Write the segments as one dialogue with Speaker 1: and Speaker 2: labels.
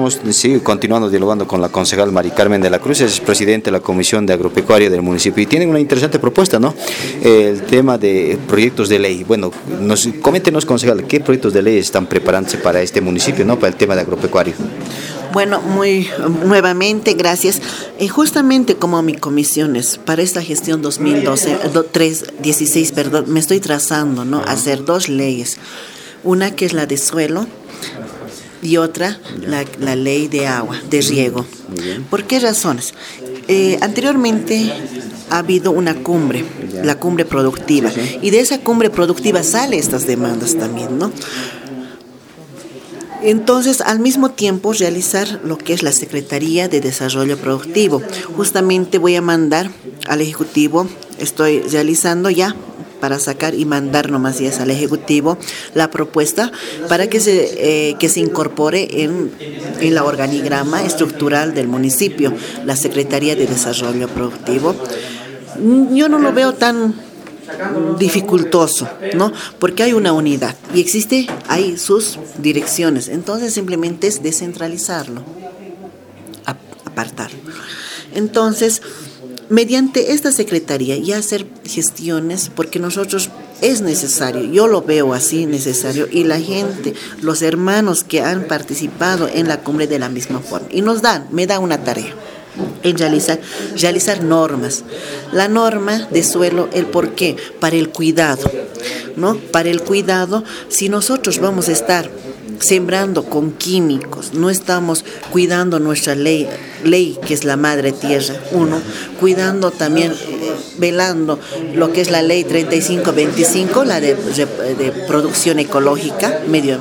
Speaker 1: estamos continuando dialogando con la concejal Mari Carmen de la Cruz, es presidente de la Comisión de Agropecuaria del municipio y tienen una interesante propuesta, ¿no? El tema de proyectos de ley. Bueno, coméntenos, concejal, ¿qué proyectos de ley están preparándose para este municipio, ¿no? Para el tema de agropecuario.
Speaker 2: Bueno, nuevamente, gracias. Justamente como mi comisión es para esta gestión 2016, me estoy trazando, ¿no? Hacer dos leyes. Una que es la de suelo y otra la ley de agua, de riego. ¿Por qué razones? Anteriormente ha habido una cumbre, la cumbre productiva, y de esa cumbre productiva salen estas demandas también, ¿no? Entonces, al mismo tiempo, realizar lo que es la Secretaría de Desarrollo Productivo. Justamente voy a mandar al Ejecutivo, estoy realizando ya, para sacar y mandar nomás ya al Ejecutivo la propuesta para que se incorpore en la organigrama estructural del municipio, la Secretaría de Desarrollo Productivo. Yo no lo veo tan dificultoso, ¿no? Porque hay una unidad y hay sus direcciones, entonces simplemente es descentralizarlo, apartarlo. Entonces, mediante esta secretaría y hacer gestiones, porque nosotros es necesario, yo lo veo así necesario, y la gente, los hermanos que han participado en la cumbre de la misma forma, y me da una tarea en realizar normas. La norma de suelo, el por qué, para el cuidado, ¿no? Para el cuidado, si nosotros vamos a estar sembrando con químicos, no estamos cuidando nuestra ley que es la madre tierra, cuidando también, velando lo que es la ley 3525, la de producción ecológica, medio.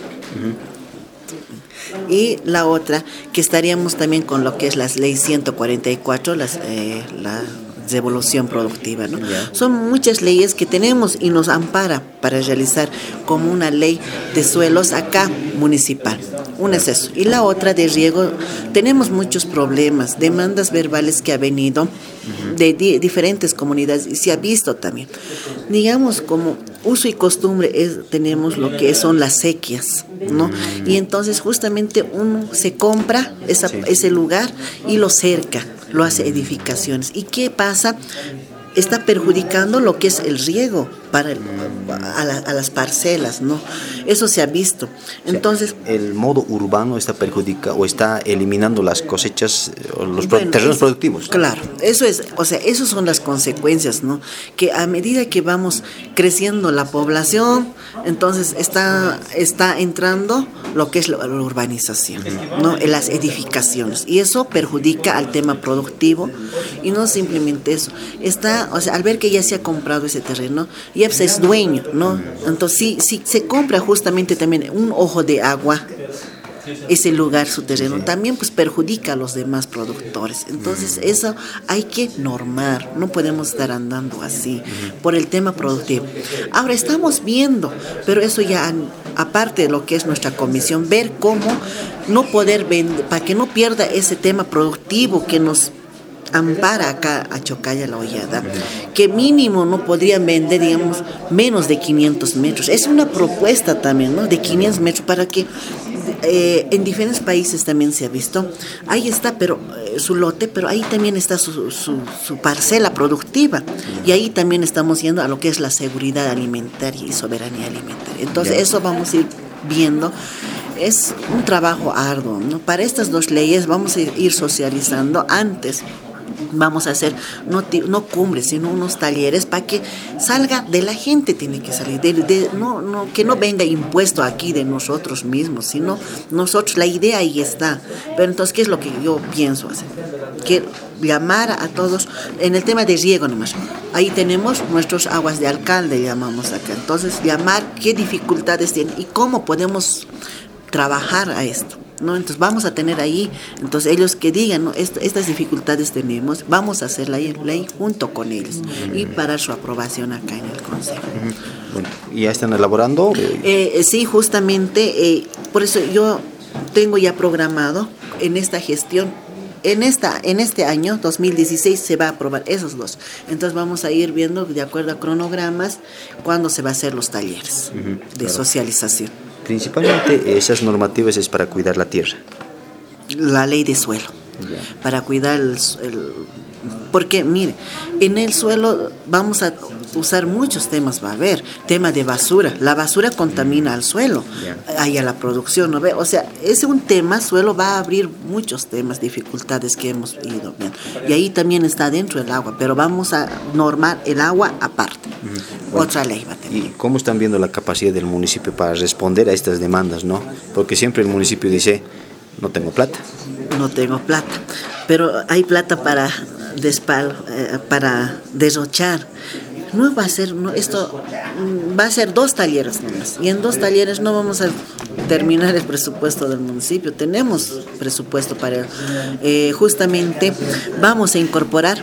Speaker 2: Y la otra, que estaríamos también con lo que es la ley 144, la devolución productiva, ¿no? Son muchas leyes que tenemos y nos ampara para realizar como una ley de suelos acá municipal. Una es eso. Y la otra de riego, tenemos muchos problemas, demandas verbales que ha venido de diferentes comunidades y se ha visto también. Digamos, como uso y costumbre tenemos lo que son las sequías, ¿no? Y entonces justamente uno se compra ese lugar y lo cerca, lo hace edificaciones. ¿Y qué pasa? Está perjudicando lo que es el riego a las parcelas, ¿no? Eso se ha visto. Entonces,
Speaker 1: el modo urbano está perjudica o está eliminando las cosechas, los terrenos productivos.
Speaker 2: Claro, eso es, o sea, esas son las consecuencias, ¿no? Que a medida que vamos creciendo la población, entonces está entrando lo que es la urbanización, ¿no? En las edificaciones, y eso perjudica al tema productivo, y no simplemente eso. O sea, al ver que ya se ha comprado ese terreno, ya pues es dueño, ¿no? Entonces, si se compra justamente también un ojo de agua, ese lugar, su terreno, también pues perjudica a los demás productores. Entonces, eso hay que normar, no podemos estar andando así por el tema productivo. Ahora estamos viendo, pero eso ya aparte de lo que es nuestra comisión, ver cómo no poder vender, para que no pierda ese tema productivo que nos ampara acá a Chocalla la Hollada, que mínimo no podrían vender, digamos, menos de 500 metros. Es una propuesta también, ¿no? De 500 metros para que en diferentes países también se ha visto. Ahí está, pero su lote, pero ahí también está su parcela productiva, y ahí también estamos yendo a lo que es la seguridad alimentaria y soberanía alimentaria. Entonces, eso vamos a ir viendo. Es un trabajo arduo, ¿no? Para estas dos leyes vamos a ir socializando antes. Vamos a hacer no cumbres, sino unos talleres para que salga de la gente, tiene que salir, que no venga impuesto aquí de nosotros mismos, sino nosotros, la idea ahí está. Pero entonces, ¿qué es lo que yo pienso hacer? Que llamar a todos, en el tema de riego nomás, ahí tenemos nuestros aguas de alcalde, llamamos acá. Entonces, llamar qué dificultades tienen y cómo podemos trabajar a esto, ¿no? Entonces vamos a tener ahí, entonces ellos que digan, ¿no? Estas dificultades tenemos, vamos a hacer la ley junto con ellos y para su aprobación acá en el Consejo.
Speaker 1: Bueno, ¿y ya están elaborando?
Speaker 2: Sí, justamente, por eso yo tengo ya programado en esta gestión. En este año 2016 se va a aprobar esos dos. Entonces vamos a ir viendo de acuerdo a cronogramas cuándo se va a hacer los talleres de socialización.
Speaker 1: Principalmente esas normativas es para cuidar la tierra.
Speaker 2: la ley de suelo, para cuidar porque mire, en el suelo vamos a usar muchos temas, va a haber tema de basura, la basura contamina al suelo, hay a la producción, ¿no ve? O sea, es un tema, suelo va a abrir muchos temas, dificultades que hemos ido viendo, y ahí también está dentro el agua, pero vamos a normar el agua aparte, otra ley va a tener.
Speaker 1: ¿Y cómo están viendo la capacidad del municipio para responder a estas demandas, no? Porque siempre el municipio dice, no tengo plata.
Speaker 2: No tengo plata, pero hay plata para derrochar. No va a ser, esto va a ser 2 talleres nomás, y en 2 talleres no vamos a terminar el presupuesto del municipio. Tenemos presupuesto para justamente vamos a incorporar,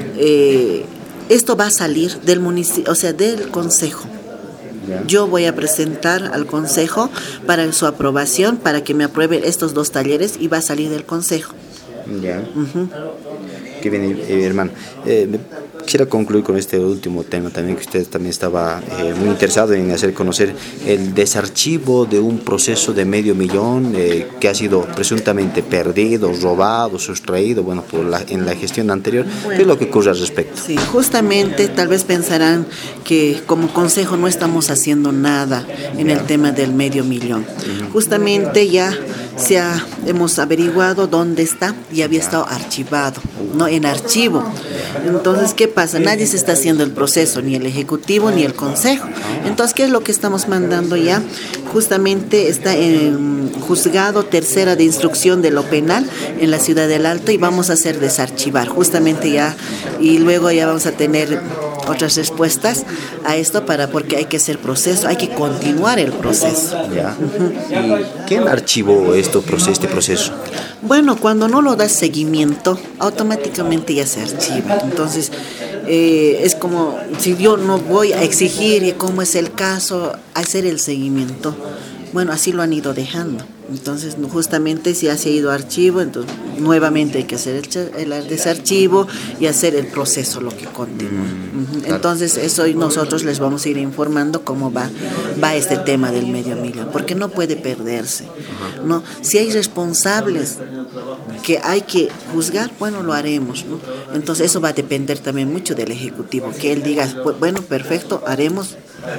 Speaker 2: esto va a salir del municipio, o sea, del consejo. Yo voy a presentar al consejo para su aprobación, para que me apruebe estos 2 talleres, y va a salir del consejo.
Speaker 1: Ya. Qué bien, hermano. Quisiera concluir con este último tema también, que usted también estaba muy interesado en hacer conocer el desarchivo de un proceso de $500,000 que ha sido presuntamente perdido, robado, sustraído, bueno, en la gestión anterior. Bueno, ¿qué es lo que ocurre al respecto?
Speaker 2: Sí, justamente tal vez pensarán que como consejo no estamos haciendo nada en el tema del $500,000. Justamente ya hemos averiguado dónde está y había estado archivado, no en archivo. Entonces, ¿qué pasa? Nadie se está haciendo el proceso, ni el ejecutivo ni el consejo. Entonces, ¿qué es lo que estamos mandando ya? Justamente está en juzgado tercera de instrucción de lo penal en la ciudad del Alto, y vamos a hacer desarchivar justamente ya, y luego ya vamos a tener otras respuestas a esto, porque hay que hacer proceso, hay que continuar el proceso.
Speaker 1: Ya. ¿Quién archivó este proceso?
Speaker 2: Bueno, cuando no lo das seguimiento, automáticamente ya se archiva. Entonces, es como si yo no voy a exigir, como es el caso, hacer el seguimiento. Bueno, así lo han ido dejando. Entonces, justamente si ha ido archivo, entonces nuevamente hay que hacer el desarchivo y hacer el proceso, lo que continúa. Entonces, eso nosotros les vamos a ir informando cómo va este tema del $500,000, porque no puede perderse, ¿no? Si hay responsables que hay que juzgar, bueno, lo haremos, ¿no? Entonces, eso va a depender también mucho del ejecutivo, que él diga, bueno, perfecto, haremos.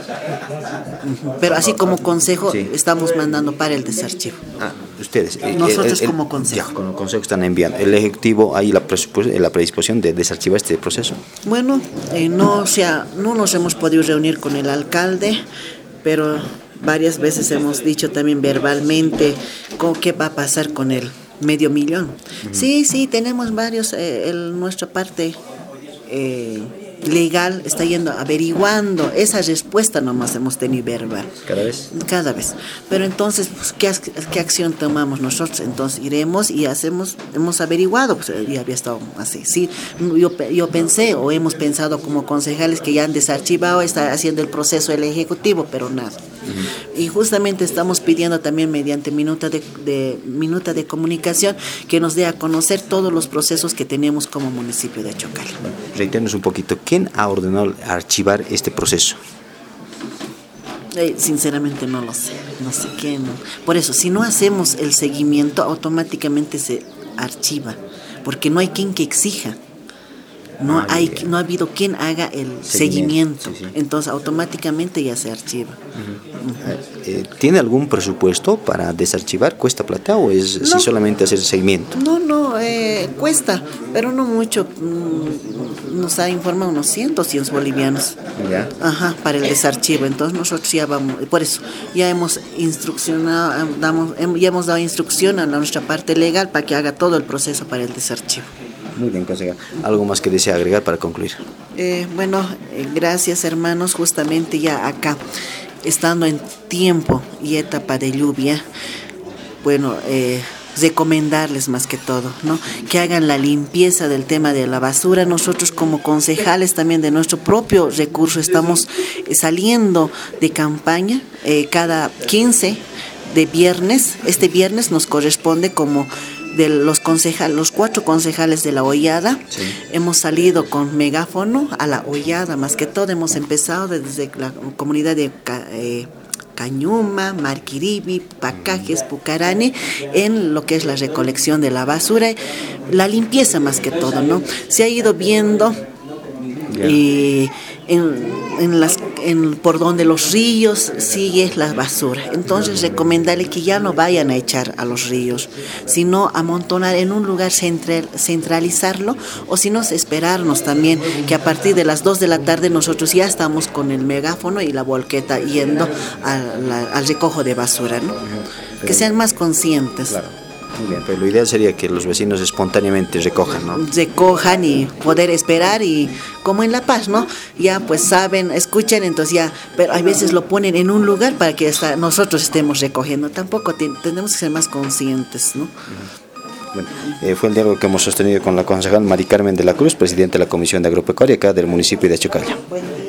Speaker 2: Pero así como consejo, sí, estamos mandando para el desarchivo.
Speaker 1: Ustedes.
Speaker 2: Nosotros como consejo.
Speaker 1: Ya, como consejo están enviando. ¿El ejecutivo hay la predisposición de desarchivar este proceso?
Speaker 2: Bueno, no nos hemos podido reunir con el alcalde, pero varias veces hemos dicho también verbalmente qué va a pasar con el $500,000. Sí, tenemos varios, nuestra parte legal está yendo averiguando, esa respuesta nomás hemos tenido verbal. ¿Cada vez? Pero entonces, pues, ¿qué acción tomamos nosotros? Entonces iremos y hemos averiguado, pues ya había estado así. Sí, yo pensé, o hemos pensado como concejales, que ya han desarchivado, está haciendo el proceso el ejecutivo, pero nada. Y justamente estamos pidiendo también mediante minuta de comunicación que nos dé a conocer todos los procesos que tenemos como municipio de Chocal.
Speaker 1: Bueno, reiternos un poquito, ¿quién ha ordenado archivar este proceso?
Speaker 2: Sinceramente no lo sé, no sé quién. Por eso, si no hacemos el seguimiento, automáticamente se archiva, porque no hay quien que exija. No ha habido quien haga el seguimiento. Sí. Entonces automáticamente ya se archiva.
Speaker 1: ¿Tiene algún presupuesto para desarchivar? ¿Cuesta plata o es si solamente hacer seguimiento?
Speaker 2: No, cuesta, pero no mucho. Nos ha informado unos 100 bolivianos. ¿Ya? Para el desarchivo. Entonces nosotros ya vamos, por eso ya hemos hemos dado instrucción a nuestra parte legal para que haga todo el proceso para el desarchivo.
Speaker 1: Muy bien, consejera. ¿Algo más que desea agregar para concluir?
Speaker 2: Gracias, hermanos. Justamente ya acá, estando en tiempo y etapa de lluvia, recomendarles más que todo, ¿no?, que hagan la limpieza del tema de la basura. Nosotros como concejales también de nuestro propio recurso estamos saliendo de campaña cada 15 de viernes. Este viernes nos corresponde como de los 4 concejales de la Hollada. Sí. Hemos salido con megáfono a la Hollada, más que todo hemos empezado desde la comunidad de Cañuma, Marquiribi, Pacajes, Pucarane, en lo que es la recolección de la basura, la limpieza más que todo, ¿no? Se ha ido viendo por donde los ríos sigue la basura. Entonces recomendarle que ya no vayan a echar a los ríos, sino amontonar en un lugar centralizarlo, o si no, esperarnos también que a partir de las 2 de la tarde nosotros ya estamos con el megáfono y la volqueta yendo al recojo de basura, ¿no? Que sean más conscientes.
Speaker 1: Claro. Muy bien, pero lo ideal sería que los vecinos espontáneamente recojan, ¿no?
Speaker 2: Recojan y poder esperar, y como en La Paz, ¿no? Ya pues saben, escuchan, entonces ya, pero a veces lo ponen en un lugar para que nosotros estemos recogiendo. Tampoco tenemos que ser más conscientes, ¿no?
Speaker 1: Bueno, fue el diálogo que hemos sostenido con la concejal Mari Carmen de la Cruz, presidenta de la Comisión de Agropecuaria acá del municipio de Chocalla.